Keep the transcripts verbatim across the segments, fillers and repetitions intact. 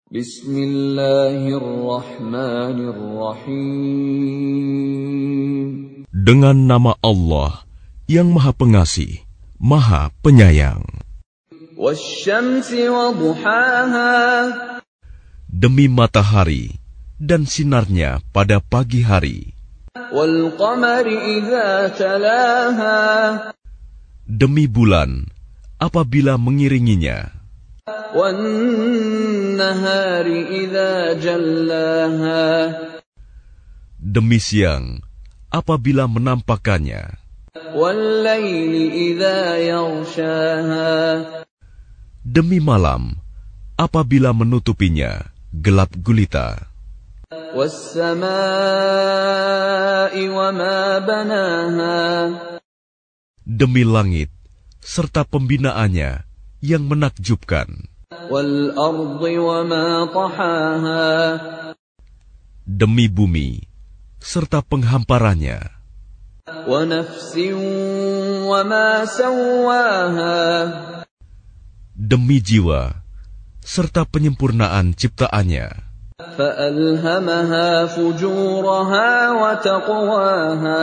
Bismillahirrahmanirrahim. Dengan nama Allah yang Maha Pengasih, Maha Penyayang. Wasyamsi wa duhaha. Demi matahari dan sinarnya pada pagi hari. Wal qamari idza talaha. Demi bulan apabila mengiringinya. Wan nahari idza jallaha. Demi siang apabila menampakkannya. Wal laili idza yaghshaha. Demi malam apabila menutupinya gelap gulita. Was samaa'i wa ma banaha. Demi langit serta pembinaannya yang menakjubkan. Wal ardi wa ma tahaha. Demi bumi serta penghamparannya. Wa nafsin wa ma sawwaha. Demi jiwa serta penyempurnaan ciptaannya. Fa'alhamaha fujuraha wa taqwaha.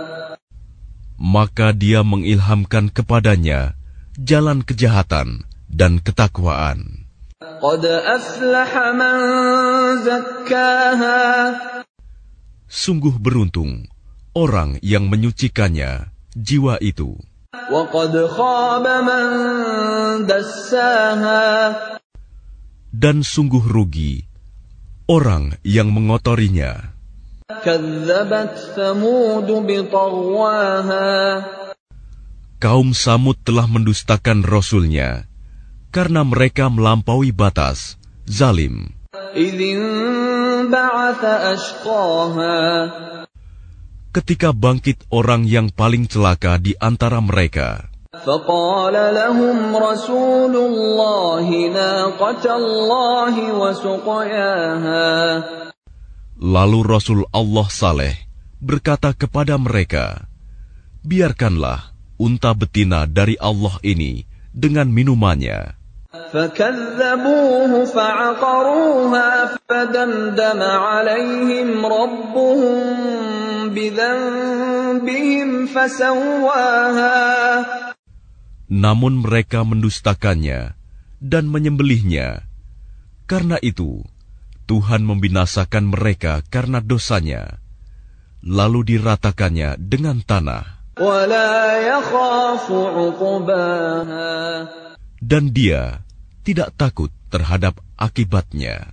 Maka dia mengilhamkan kepadanya jalan kejahatan dan ketakwaan. Qad aflaha man zakkaha. Sungguh beruntung orang yang menyucikannya, jiwa itu. Wa qad khaba man dassaha. Dan sungguh rugi orang yang mengotorinya. Kadzabat Thamud biṭaghwaha. Kaum Samud telah mendustakan Rasulnya karena mereka melampaui batas, zalim. Idzin ba'atha ashqaha. Ketika bangkit orang yang paling celaka di antara mereka. Faqala lahum Rasulullahi naqatallahi wa suqyaha. Lalu Rasul Allah Saleh berkata kepada mereka, biarkanlah unta betina dari Allah ini dengan minumannya. فَكَذَّبُوهُ فَعَقَرُوهَا فَدَمْدَمَ عَلَيْهِمْ رَبُّهُمْ بِذَنبِهِمْ فَسَوَّاهَا. Namun mereka mendustakannya dan menyembelihnya. Karena itu, Tuhan membinasakan mereka karena dosanya, lalu diratakannya dengan tanah. Dan dia tidak takut terhadap akibatnya.